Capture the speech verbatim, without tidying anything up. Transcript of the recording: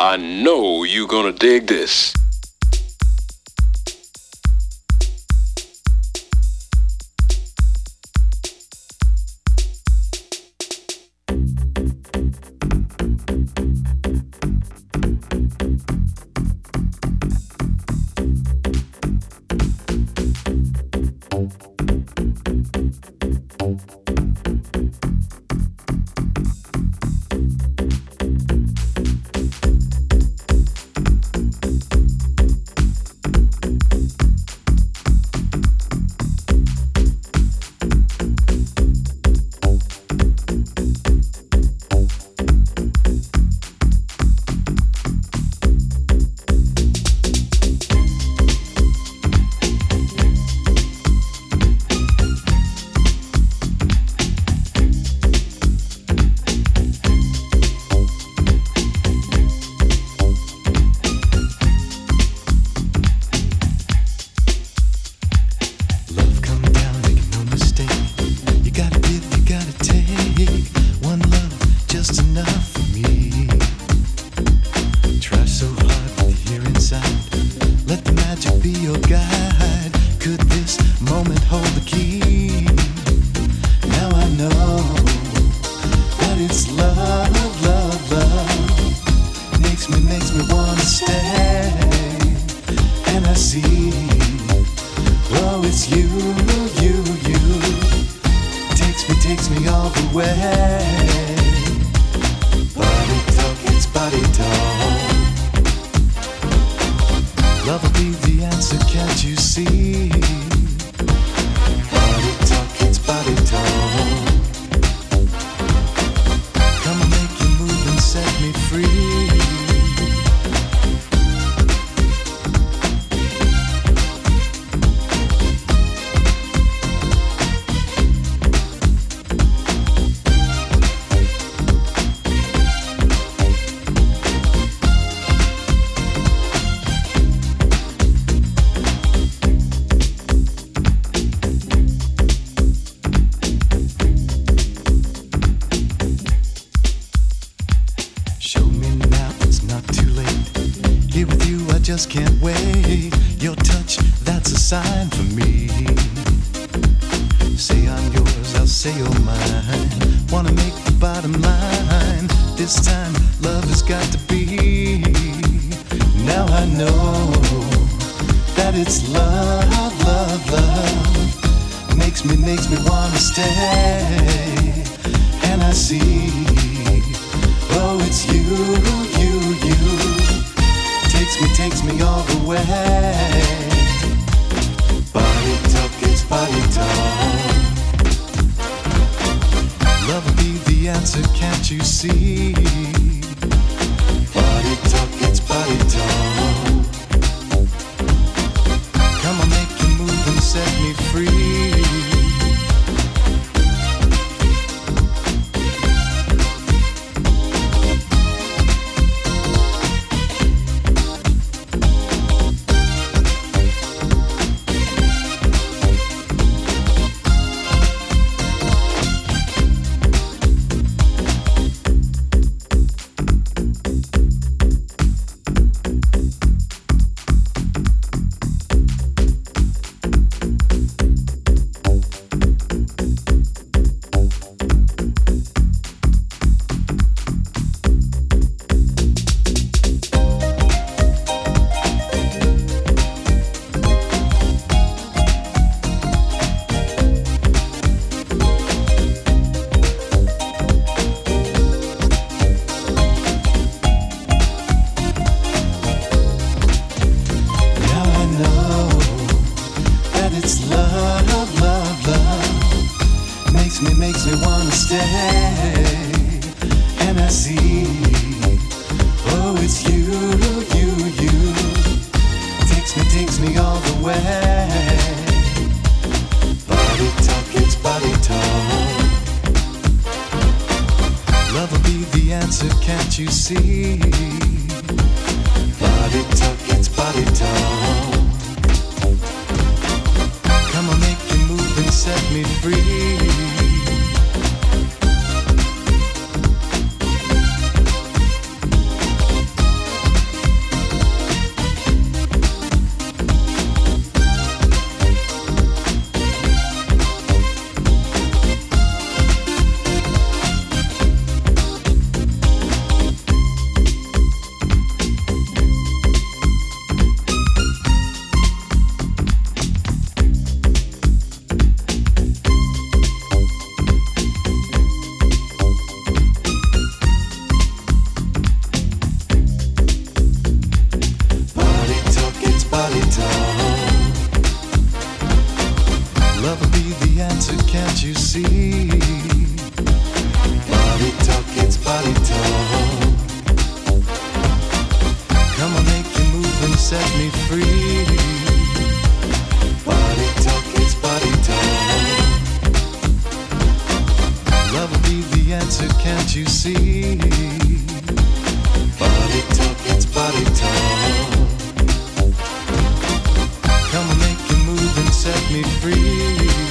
I know you're gonna dig this. Just can't wait. Your touch, that's a sign for me. Say I'm yours, I'll say you're mine. Wanna make the bottom line. This time, love has got to be. Now I know that it's love, love, love. Makes me, makes me wanna stay. And I see, oh, it's you, you, you. Takes me, takes me all the way. Body talk, it's body talk. Love will be the answer, can't you see? Body talk, it's body talk. Come on, make you move and set me free. Can't you see? Body talk, it's body talk. Come on, make you move and set me free. free. Body talk, it's body talk. Love will be the answer, can't you see? Body talk, it's body talk. Come and make you move and set me free.